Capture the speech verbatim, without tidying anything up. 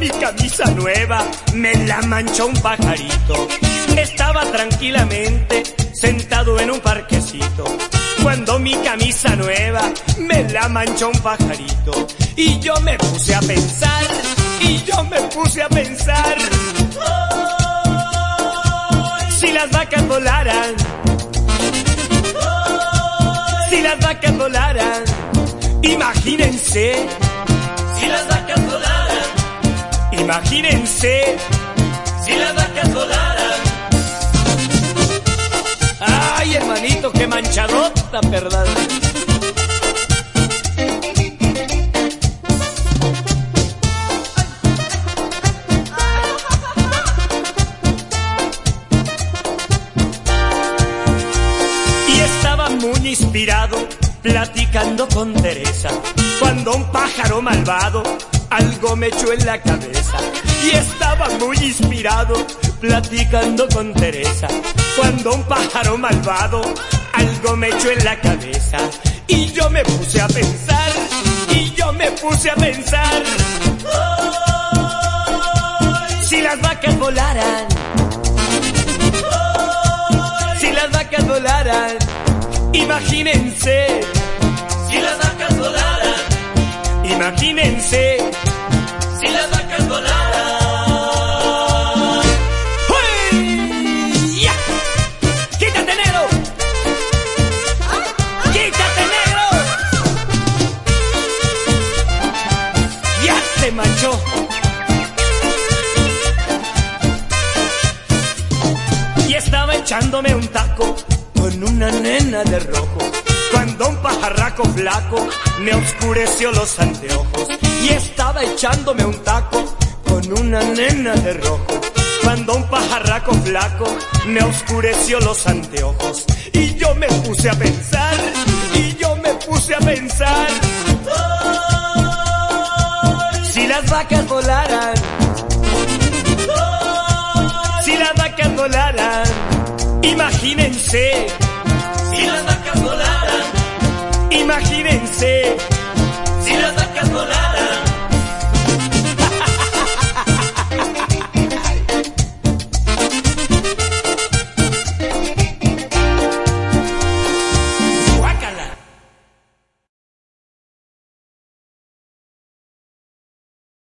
mi camisa nueva me la manchó un pajarito. Estaba tranquilamente sentado en un parquecito, cuando mi camisa nueva me la manchó un pajarito. Y yo me puse a pensar, y yo me puse a pensar, oh, si las vacas volaran, oh, si las vacas volaran, imagínense, si las vacas volaran, imagínense, si las vacas volaran. Ay, hermanito, qué manchadota, ¿verdad? Y estaba muy inspirado, platicando con Teresa, cuando un pájaro malvado algo me echó en la cabeza. Y estaba muy inspirado, platicando con Teresa, cuando un pájaro malvado algo me echó en la cabeza. Y yo me puse a pensar, y yo me puse a pensar, oh, si las vacas volaran, oh, si las vacas volaran, imagínense, si las vacas volaran, imagínense, si las vacas volaran. ¡Uy! ¡Ya! ¡Quítate, negro! ¡Quítate, negro! ¡Ya se manchó! Y estaba echándome un taco con una nena de rojo, cuando un pajarraco flaco me oscureció los anteojos. Y estaba echándome un taco con una nena de rojo, cuando un pajarraco flaco me oscureció los anteojos. Y yo me puse a pensar, y yo me puse a pensar, oh, si las vacas volaran, oh, si las vacas volaran, imagínense,